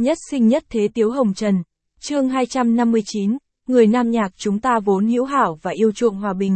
Nhất sinh nhất thế Tiếu Hồng Trần. Chương 259, người nam nhạc chúng ta vốn hữu hảo và yêu chuộng hòa bình.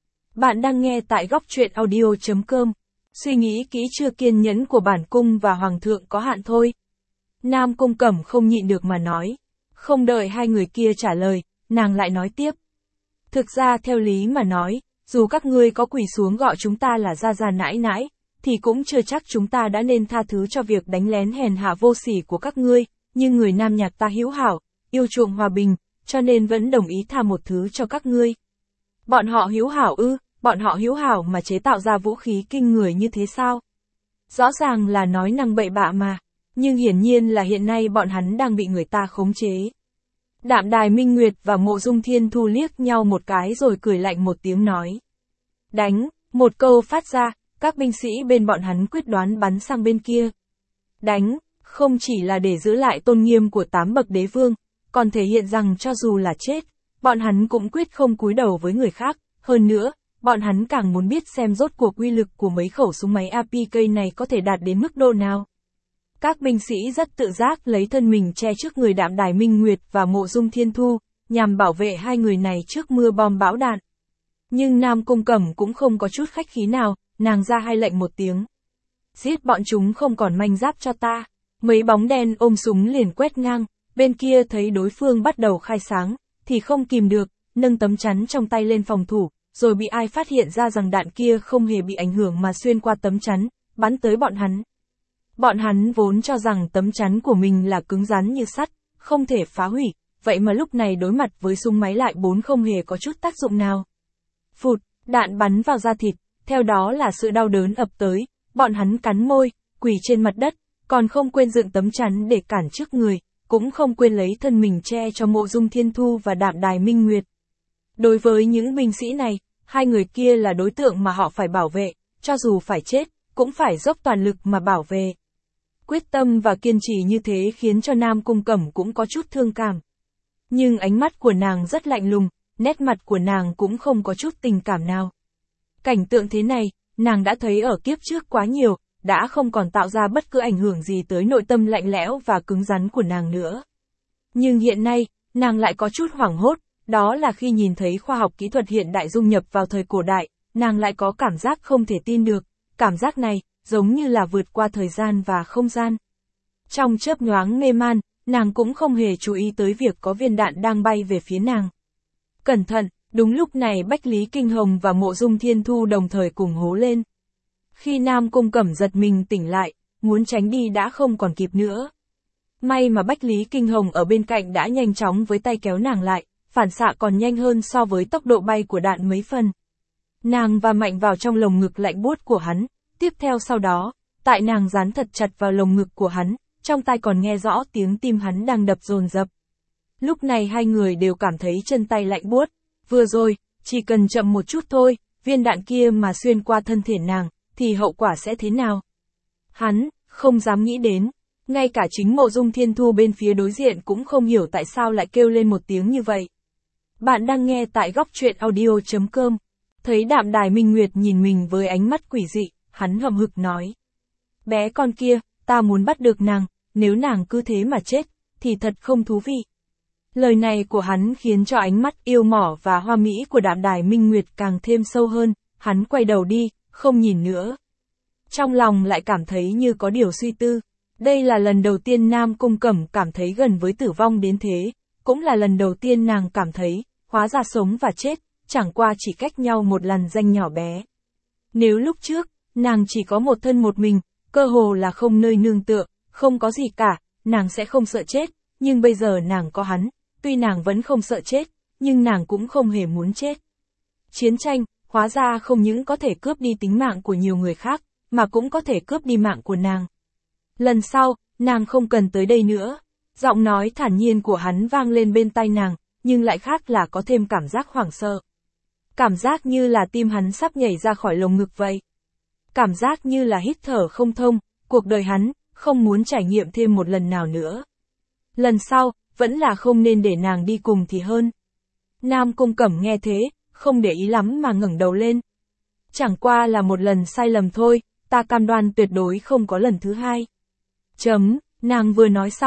Bạn đang nghe tại góc truyện audio.com. Suy nghĩ kỹ chưa, kiên nhẫn của bản cung và hoàng thượng có hạn thôi. Nam Cung Cẩm không nhịn được mà nói. Không đợi hai người kia trả lời, nàng lại nói tiếp. Thực ra theo lý mà nói, dù các ngươi có quỳ xuống gọi chúng ta là gia gia nãi nãi, thì cũng chưa chắc chúng ta đã nên tha thứ cho việc đánh lén hèn hạ vô sỉ của các ngươi, nhưng người nam nhạc ta hữu hảo, yêu chuộng hòa bình, cho nên vẫn đồng ý tha một thứ cho các ngươi. Bọn họ hữu hảo ư? Bọn họ hữu hảo mà chế tạo ra vũ khí kinh người như thế sao? Rõ ràng là nói năng bậy bạ mà, nhưng hiển nhiên là hiện nay bọn hắn đang bị người ta khống chế. Đạm Đài Minh Nguyệt và Mộ Dung Thiên Thu liếc nhau một cái rồi cười lạnh một tiếng nói. Đánh, một câu phát ra, các binh sĩ bên bọn hắn quyết đoán bắn sang bên kia. Đánh, không chỉ là để giữ lại tôn nghiêm của 8 bậc đế vương, còn thể hiện rằng cho dù là chết, bọn hắn cũng quyết không cúi đầu với người khác, hơn nữa, bọn hắn càng muốn biết xem rốt cuộc uy lực của mấy khẩu súng máy APK này có thể đạt đến mức độ nào. Các binh sĩ rất tự giác lấy thân mình che trước người Đạm Đài Minh Nguyệt và Mộ Dung Thiên Thu, nhằm bảo vệ hai người này trước mưa bom bão đạn. Nhưng Nam Cung Cẩm cũng không có chút khách khí nào, nàng ra hai lệnh một tiếng. Giết bọn chúng không còn manh giáp cho ta. Mấy bóng đen ôm súng liền quét ngang, bên kia thấy đối phương bắt đầu khai sáng, thì không kìm được, nâng tấm chắn trong tay lên phòng thủ, rồi bị ai phát hiện ra rằng đạn kia không hề bị ảnh hưởng mà xuyên qua tấm chắn, bắn tới bọn hắn. Bọn hắn vốn cho rằng tấm chắn của mình là cứng rắn như sắt, không thể phá hủy, vậy mà lúc này đối mặt với súng máy lại không hề có chút tác dụng nào. Phụt, đạn bắn vào da thịt, theo đó là sự đau đớn ập tới, bọn hắn cắn môi, quỳ trên mặt đất, còn không quên dựng tấm chắn để cản trước người, cũng không quên lấy thân mình che cho Mộ Dung Thiên Thu và Đạm Đài Minh Nguyệt. Đối với những binh sĩ này, hai người kia là đối tượng mà họ phải bảo vệ, cho dù phải chết, cũng phải dốc toàn lực mà bảo vệ. Quyết tâm và kiên trì như thế khiến cho Nam Cung Cẩm cũng có chút thương cảm. Nhưng ánh mắt của nàng rất lạnh lùng, nét mặt của nàng cũng không có chút tình cảm nào. Cảnh tượng thế này, nàng đã thấy ở kiếp trước quá nhiều, đã không còn tạo ra bất cứ ảnh hưởng gì tới nội tâm lạnh lẽo và cứng rắn của nàng nữa. Nhưng hiện nay, nàng lại có chút hoảng hốt, đó là khi nhìn thấy khoa học kỹ thuật hiện đại dung nhập vào thời cổ đại, nàng lại có cảm giác không thể tin được, cảm giác này, giống như là vượt qua thời gian và không gian. Trong chớp nhoáng mê man, nàng cũng không hề chú ý tới việc có viên đạn đang bay về phía nàng. Cẩn thận, đúng lúc này Bách Lý Kinh Hồng và Mộ Dung Thiên Thu đồng thời cùng hố lên. Khi Nam Cung Cẩm giật mình tỉnh lại, muốn tránh đi đã không còn kịp nữa. May mà Bách Lý Kinh Hồng ở bên cạnh đã nhanh chóng với tay kéo nàng lại, phản xạ còn nhanh hơn so với tốc độ bay của đạn mấy phần. Nàng va mạnh vào trong lồng ngực lạnh buốt của hắn, tiếp theo sau đó, tại nàng dán thật chặt vào lồng ngực của hắn, trong tai còn nghe rõ tiếng tim hắn đang đập dồn dập. Lúc này hai người đều cảm thấy chân tay lạnh buốt, vừa rồi, chỉ cần chậm một chút thôi, viên đạn kia mà xuyên qua thân thể nàng, thì hậu quả sẽ thế nào? Hắn, không dám nghĩ đến, ngay cả chính Mộ Dung Thiên Thu bên phía đối diện cũng không hiểu tại sao lại kêu lên một tiếng như vậy. Bạn đang nghe tại góc truyện audio.com, thấy Đạm Đài Minh Nguyệt nhìn mình với ánh mắt quỷ dị, hắn hậm hực nói. Bé con kia, ta muốn bắt được nàng, nếu nàng cứ thế mà chết, thì thật không thú vị. Lời này của hắn khiến cho ánh mắt yêu mỏ và hoa mỹ của Đạm Đài Minh Nguyệt càng thêm sâu hơn, hắn quay đầu đi, không nhìn nữa. Trong lòng lại cảm thấy như có điều suy tư. Đây là lần đầu tiên Nam Cung Cẩm cảm thấy gần với tử vong đến thế, cũng là lần đầu tiên nàng cảm thấy, hóa ra sống và chết, chẳng qua chỉ cách nhau một làn danh nhỏ bé. Nếu lúc trước, nàng chỉ có một thân một mình, cơ hồ là không nơi nương tựa, không có gì cả, nàng sẽ không sợ chết, nhưng bây giờ nàng có hắn, tuy nàng vẫn không sợ chết, nhưng nàng cũng không hề muốn chết. Chiến tranh, hóa ra không những có thể cướp đi tính mạng của nhiều người khác, mà cũng có thể cướp đi mạng của nàng. Lần sau, nàng không cần tới đây nữa. Giọng nói thản nhiên của hắn vang lên bên tai nàng, nhưng lại khác là có thêm cảm giác hoảng sợ. Cảm giác như là tim hắn sắp nhảy ra khỏi lồng ngực vậy. Cảm giác như là hít thở không thông, cuộc đời hắn, không muốn trải nghiệm thêm một lần nào nữa. Lần sau, vẫn là không nên để nàng đi cùng thì hơn. Nam Cung Cẩm nghe thế, không để ý lắm mà ngẩng đầu lên. Chẳng qua là một lần sai lầm thôi, ta cam đoan tuyệt đối không có lần thứ hai. Nàng vừa nói xong,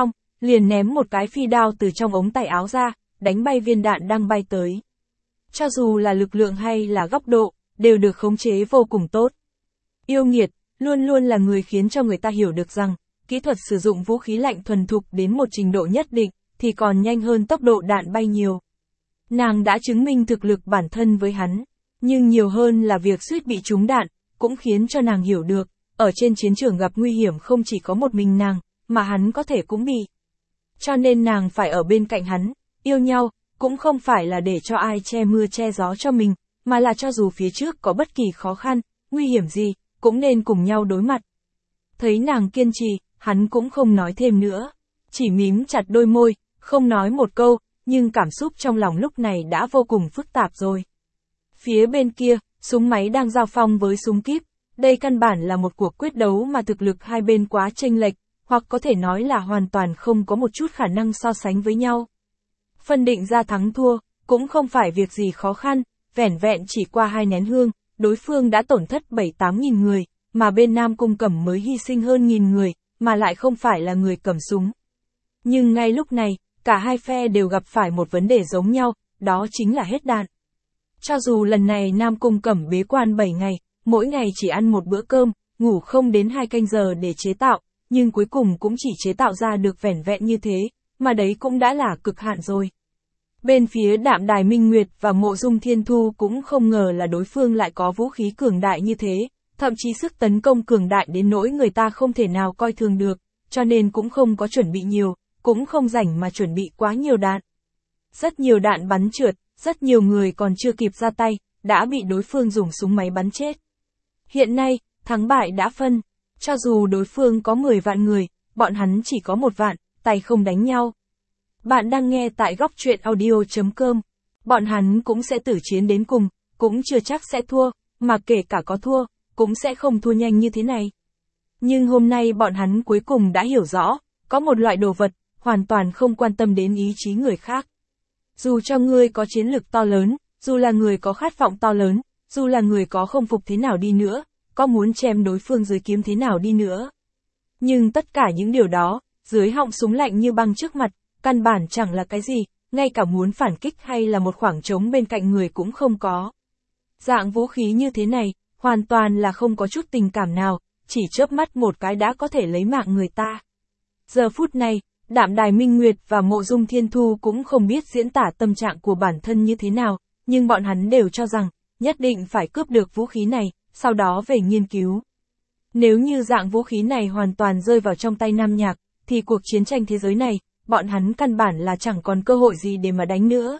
liền ném một cái phi đao từ trong ống tay áo ra, đánh bay viên đạn đang bay tới. Cho dù là lực lượng hay là góc độ, đều được khống chế vô cùng tốt. Yêu nghiệt, luôn luôn là người khiến cho người ta hiểu được rằng, kỹ thuật sử dụng vũ khí lạnh thuần thục đến một trình độ nhất định, thì còn nhanh hơn tốc độ đạn bay nhiều. Nàng đã chứng minh thực lực bản thân với hắn, nhưng nhiều hơn là việc suýt bị trúng đạn, cũng khiến cho nàng hiểu được, ở trên chiến trường gặp nguy hiểm không chỉ có một mình nàng, mà hắn có thể cũng bị. Cho nên nàng phải ở bên cạnh hắn, yêu nhau, cũng không phải là để cho ai che mưa che gió cho mình, mà là cho dù phía trước có bất kỳ khó khăn, nguy hiểm gì, cũng nên cùng nhau đối mặt. Thấy nàng kiên trì, hắn cũng không nói thêm nữa, chỉ mím chặt đôi môi, không nói một câu, nhưng cảm xúc trong lòng lúc này đã vô cùng phức tạp rồi. Phía bên kia, súng máy đang giao phong với súng kíp, đây căn bản là một cuộc quyết đấu mà thực lực hai bên quá chênh lệch, hoặc có thể nói là hoàn toàn không có một chút khả năng so sánh với nhau. Phân định ra thắng thua, cũng không phải việc gì khó khăn, vẻn vẹn chỉ qua 2 nén hương, đối phương đã tổn thất 7-8 nghìn người, mà bên Nam Cung Cẩm mới hy sinh hơn nghìn người, mà lại không phải là người cầm súng. Nhưng ngay lúc này, cả hai phe đều gặp phải một vấn đề giống nhau, đó chính là hết đạn. Cho dù lần này Nam Cung Cẩm bế quan 7 ngày, mỗi ngày chỉ ăn một bữa cơm, ngủ không đến 2 canh giờ để chế tạo, nhưng cuối cùng cũng chỉ chế tạo ra được vẻn vẹn như thế, mà đấy cũng đã là cực hạn rồi. Bên phía Đạm Đài Minh Nguyệt và Mộ Dung Thiên Thu cũng không ngờ là đối phương lại có vũ khí cường đại như thế, thậm chí sức tấn công cường đại đến nỗi người ta không thể nào coi thường được, cho nên cũng không có chuẩn bị nhiều, cũng không rảnh mà chuẩn bị quá nhiều đạn. Rất nhiều đạn bắn trượt, rất nhiều người còn chưa kịp ra tay, đã bị đối phương dùng súng máy bắn chết. Hiện nay, thắng bại đã phân, cho dù đối phương có 10 vạn người, bọn hắn chỉ có 1 vạn, tay không đánh nhau. Bạn đang nghe tại góc truyện audio.com. Bọn hắn cũng sẽ tử chiến đến cùng, cũng chưa chắc sẽ thua, mà kể cả có thua, cũng sẽ không thua nhanh như thế này. Nhưng hôm nay bọn hắn cuối cùng đã hiểu rõ, có một loại đồ vật, hoàn toàn không quan tâm đến ý chí người khác. Dù cho ngươi có chiến lực to lớn, dù là người có khát vọng to lớn, dù là người có không phục thế nào đi nữa, có muốn chém đối phương dưới kiếm thế nào đi nữa. Nhưng tất cả những điều đó, dưới họng súng lạnh như băng trước mặt, căn bản chẳng là cái gì, ngay cả muốn phản kích hay là một khoảng trống bên cạnh người cũng không có. Dạng vũ khí như thế này, hoàn toàn là không có chút tình cảm nào, chỉ chớp mắt một cái đã có thể lấy mạng người ta. Giờ phút này, Đạm Đài Minh Nguyệt và Mộ Dung Thiên Thu cũng không biết diễn tả tâm trạng của bản thân như thế nào, nhưng bọn hắn đều cho rằng, nhất định phải cướp được vũ khí này, sau đó về nghiên cứu. Nếu như dạng vũ khí này hoàn toàn rơi vào trong tay Nam Nhạc, thì cuộc chiến tranh thế giới này, bọn hắn căn bản là chẳng còn cơ hội gì để mà đánh nữa.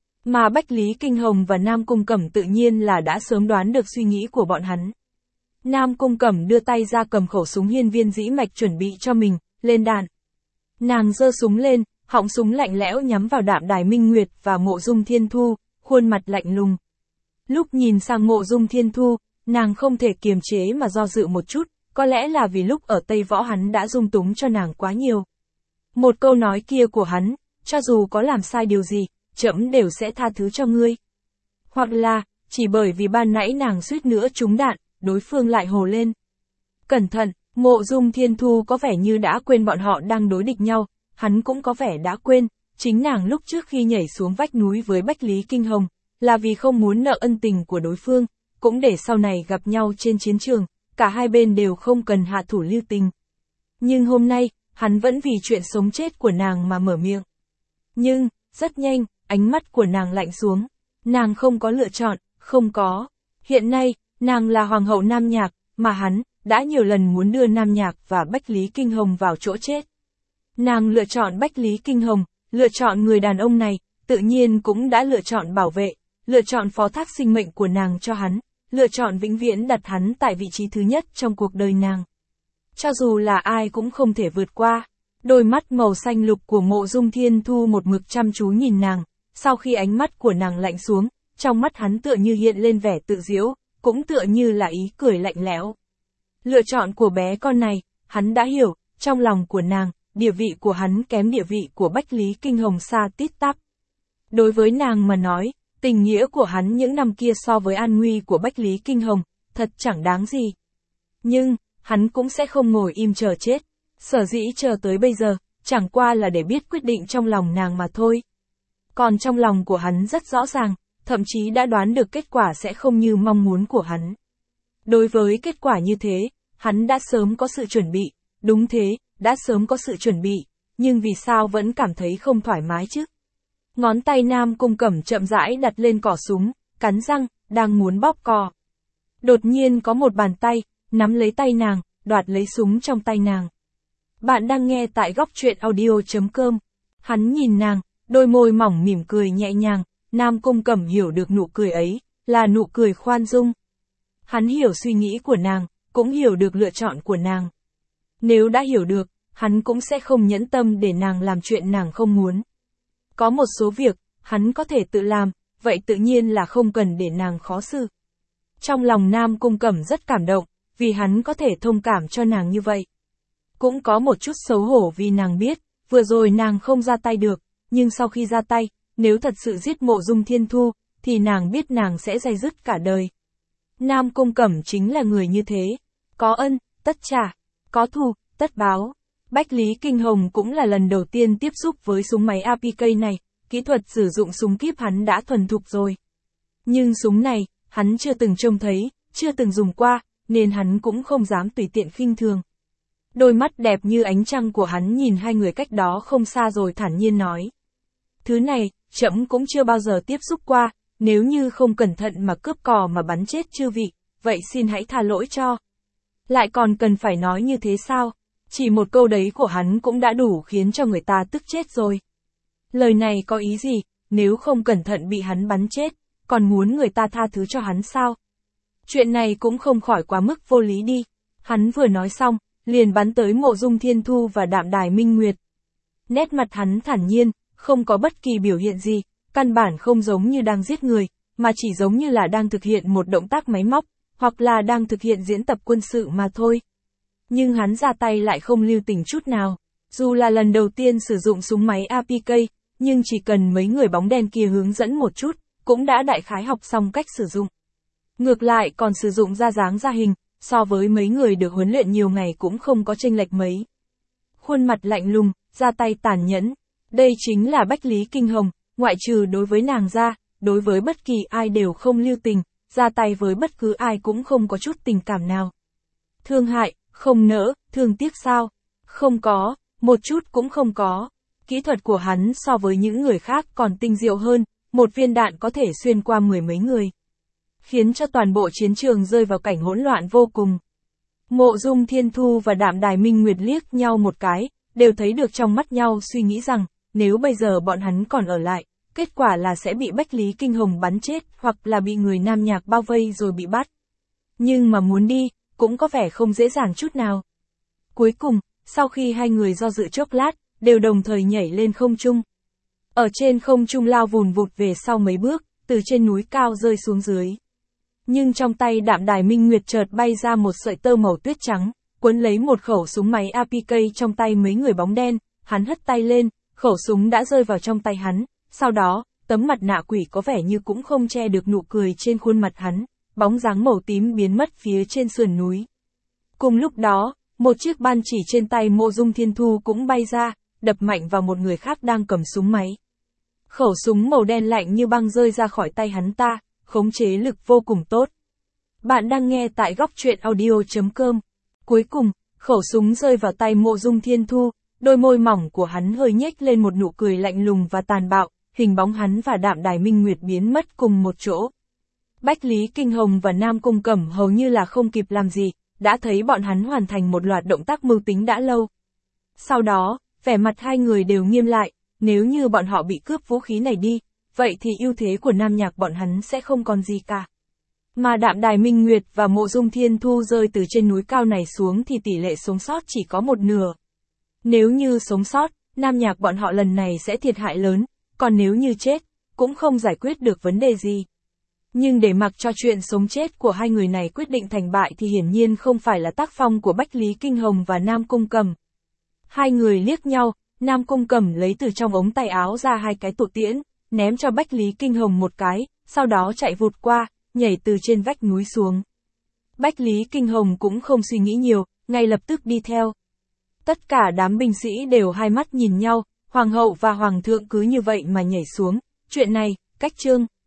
Mà Bách Lý Kinh Hồng và Nam Cung Cẩm tự nhiên là đã sớm đoán được suy nghĩ của bọn hắn. Nam Cung Cẩm đưa tay ra cầm khẩu súng hiên viên dĩ mạch chuẩn bị cho mình, lên đạn. Nàng giơ súng lên, họng súng lạnh lẽo nhắm vào Đạm Đài Minh Nguyệt và Mộ Dung Thiên Thu, khuôn mặt lạnh lùng. Lúc nhìn sang Mộ Dung Thiên Thu, nàng không thể kiềm chế mà do dự một chút, có lẽ là vì lúc ở Tây Võ hắn đã dung túng cho nàng quá nhiều. Một câu nói kia của hắn, cho dù có làm sai điều gì, trẫm đều sẽ tha thứ cho ngươi. Hoặc là, chỉ bởi vì ban nãy nàng suýt nữa trúng đạn, đối phương lại hồ lên. Cẩn thận, Mộ Dung Thiên Thu có vẻ như đã quên bọn họ đang đối địch nhau, hắn cũng có vẻ đã quên, chính nàng lúc trước khi nhảy xuống vách núi với Bách Lý Kinh Hồng, là vì không muốn nợ ân tình của đối phương, cũng để sau này gặp nhau trên chiến trường, cả hai bên đều không cần hạ thủ lưu tình. Nhưng hôm nay, hắn vẫn vì chuyện sống chết của nàng mà mở miệng. Nhưng, rất nhanh, ánh mắt của nàng lạnh xuống. Nàng không có lựa chọn, không có. Hiện nay, nàng là hoàng hậu Nam Nhạc, mà hắn, đã nhiều lần muốn đưa Nam Nhạc và Bách Lý Kinh Hồng vào chỗ chết. Nàng lựa chọn Bách Lý Kinh Hồng, lựa chọn người đàn ông này, tự nhiên cũng đã lựa chọn bảo vệ, lựa chọn phó thác sinh mệnh của nàng cho hắn, lựa chọn vĩnh viễn đặt hắn tại vị trí thứ nhất trong cuộc đời nàng. Cho dù là ai cũng không thể vượt qua. Đôi mắt màu xanh lục của Mộ Dung Thiên Thu một mực chăm chú nhìn nàng, sau khi ánh mắt của nàng lạnh xuống, trong mắt hắn tựa như hiện lên vẻ tự giễu, cũng tựa như là ý cười lạnh lẽo. Lựa chọn của bé con này, hắn đã hiểu, trong lòng của nàng, địa vị của hắn kém địa vị của Bách Lý Kinh Hồng xa tít tắp. Đối với nàng mà nói, tình nghĩa của hắn những năm kia so với an nguy của Bách Lý Kinh Hồng, thật chẳng đáng gì. Nhưng, hắn cũng sẽ không ngồi im chờ chết. Sở dĩ chờ tới bây giờ, chẳng qua là để biết quyết định trong lòng nàng mà thôi. Còn trong lòng của hắn rất rõ ràng, thậm chí đã đoán được kết quả sẽ không như mong muốn của hắn. Đối với kết quả như thế, hắn đã sớm có sự chuẩn bị, đúng thế, đã sớm có sự chuẩn bị, nhưng vì sao vẫn cảm thấy không thoải mái chứ? Ngón tay Nam Cung Cẩm chậm rãi đặt lên cò súng, cắn răng, đang muốn bóp cò. Đột nhiên có một bàn tay, nắm lấy tay nàng, đoạt lấy súng trong tay nàng. Bạn đang nghe tại góc truyện audio.com. Hắn nhìn nàng, đôi môi mỏng mỉm cười nhẹ nhàng, Nam Cung Cẩm hiểu được nụ cười ấy, là nụ cười khoan dung. Hắn hiểu suy nghĩ của nàng, cũng hiểu được lựa chọn của nàng. Nếu đã hiểu được, hắn cũng sẽ không nhẫn tâm để nàng làm chuyện nàng không muốn. Có một số việc, hắn có thể tự làm, vậy tự nhiên là không cần để nàng khó xử. Trong lòng Nam Cung Cẩm rất cảm động, vì hắn có thể thông cảm cho nàng như vậy. Cũng có một chút xấu hổ vì nàng biết, vừa rồi nàng không ra tay được, nhưng sau khi ra tay, nếu thật sự giết Mộ Dung Thiên Thu, thì nàng biết nàng sẽ day dứt cả đời. Nam Cung Cẩm chính là người như thế, có ân, tất trả, có thù, tất báo. Bách Lý Kinh Hồng cũng là lần đầu tiên tiếp xúc với súng máy APK này, kỹ thuật sử dụng súng kíp hắn đã thuần thục rồi. Nhưng súng này, hắn chưa từng trông thấy, chưa từng dùng qua, nên hắn cũng không dám tùy tiện khinh thường. Đôi mắt đẹp như ánh trăng của hắn nhìn hai người cách đó không xa rồi thản nhiên nói. Thứ này, trẫm cũng chưa bao giờ tiếp xúc qua, nếu như không cẩn thận mà cướp cò mà bắn chết chư vị, vậy xin hãy tha lỗi cho. Lại còn cần phải nói như thế sao? Chỉ một câu đấy của hắn cũng đã đủ khiến cho người ta tức chết rồi. Lời này có ý gì, nếu không cẩn thận bị hắn bắn chết, còn muốn người ta tha thứ cho hắn sao? Chuyện này cũng không khỏi quá mức vô lý đi. Hắn vừa nói xong, liền bắn tới Mộ Dung Thiên Thu và Đạm Đài Minh Nguyệt. Nét mặt hắn thản nhiên, không có bất kỳ biểu hiện gì, căn bản không giống như đang giết người, mà chỉ giống như là đang thực hiện một động tác máy móc, hoặc là đang thực hiện diễn tập quân sự mà thôi. Nhưng hắn ra tay lại không lưu tình chút nào. Dù là lần đầu tiên sử dụng súng máy APK, nhưng chỉ cần mấy người bóng đen kia hướng dẫn một chút, cũng đã đại khái học xong cách sử dụng. Ngược lại còn sử dụng ra dáng ra hình, so với mấy người được huấn luyện nhiều ngày cũng không có chênh lệch mấy. Khuôn mặt lạnh lùng, ra tay tàn nhẫn. Đây chính là Bách Lý Kinh Hồng, ngoại trừ đối với nàng ra, đối với bất kỳ ai đều không lưu tình, ra tay với bất cứ ai cũng không có chút tình cảm nào. Thương hại, không nỡ, thương tiếc sao? Không có, một chút cũng không có. Kỹ thuật của hắn so với những người khác còn tinh diệu hơn, một viên đạn có thể xuyên qua mười mấy người. Khiến cho toàn bộ chiến trường rơi vào cảnh hỗn loạn vô cùng. Mộ Dung Thiên Thu và Đạm Đài Minh Nguyệt liếc nhau một cái, đều thấy được trong mắt nhau suy nghĩ rằng, nếu bây giờ bọn hắn còn ở lại, kết quả là sẽ bị Bách Lý Kinh Hồng bắn chết, hoặc là bị người Nam Nhạc bao vây rồi bị bắt. Nhưng mà muốn đi, cũng có vẻ không dễ dàng chút nào. Cuối cùng, sau khi hai người do dự chốc lát, đều đồng thời nhảy lên không trung. Ở trên không trung lao vùn vụt về sau mấy bước, từ trên núi cao rơi xuống dưới. Nhưng trong tay Đạm Đài Minh Nguyệt chợt bay ra một sợi tơ màu tuyết trắng, quấn lấy một khẩu súng máy APK trong tay mấy người bóng đen, hắn hất tay lên, khẩu súng đã rơi vào trong tay hắn, sau đó, tấm mặt nạ quỷ có vẻ như cũng không che được nụ cười trên khuôn mặt hắn, bóng dáng màu tím biến mất phía trên sườn núi. Cùng lúc đó, một chiếc ban chỉ trên tay Mộ Dung Thiên Thu cũng bay ra, đập mạnh vào một người khác đang cầm súng máy. Khẩu súng màu đen lạnh như băng rơi ra khỏi tay hắn ta, khống chế lực vô cùng tốt. Bạn đang nghe tại góc truyện audio.com. Cuối cùng, khẩu súng rơi vào tay Mộ Dung Thiên Thu, đôi môi mỏng của hắn hơi nhếch lên một nụ cười lạnh lùng và tàn bạo, hình bóng hắn và Đạm Đài Minh Nguyệt biến mất cùng một chỗ. Bách Lý Kinh Hồng và Nam Cung Cẩm hầu như là không kịp làm gì, đã thấy bọn hắn hoàn thành một loạt động tác mưu tính đã lâu. Sau đó, vẻ mặt hai người đều nghiêm lại, nếu như bọn họ bị cướp vũ khí này đi, vậy thì ưu thế của Nam Nhạc bọn hắn sẽ không còn gì cả. Mà Đạm Đài Minh Nguyệt và Mộ Dung Thiên Thu rơi từ trên núi cao này xuống thì tỷ lệ sống sót chỉ có một nửa. Nếu như sống sót, Nam Nhạc bọn họ lần này sẽ thiệt hại lớn, còn nếu như chết, cũng không giải quyết được vấn đề gì. Nhưng để mặc cho chuyện sống chết của hai người này quyết định thành bại thì hiển nhiên không phải là tác phong của Bách Lý Kinh Hồng và Nam Cung Cẩm. Hai người liếc nhau, Nam Cung Cẩm lấy từ trong ống tay áo ra hai cái tụ tiễn, ném cho Bách Lý Kinh Hồng một cái, sau đó chạy vụt qua, nhảy từ trên vách núi xuống. Bách Lý Kinh Hồng cũng không suy nghĩ nhiều, ngay lập tức đi theo. Tất cả đám binh sĩ đều hai mắt nhìn nhau, hoàng hậu và hoàng thượng cứ như vậy mà nhảy xuống. Chuyện này, cách Trương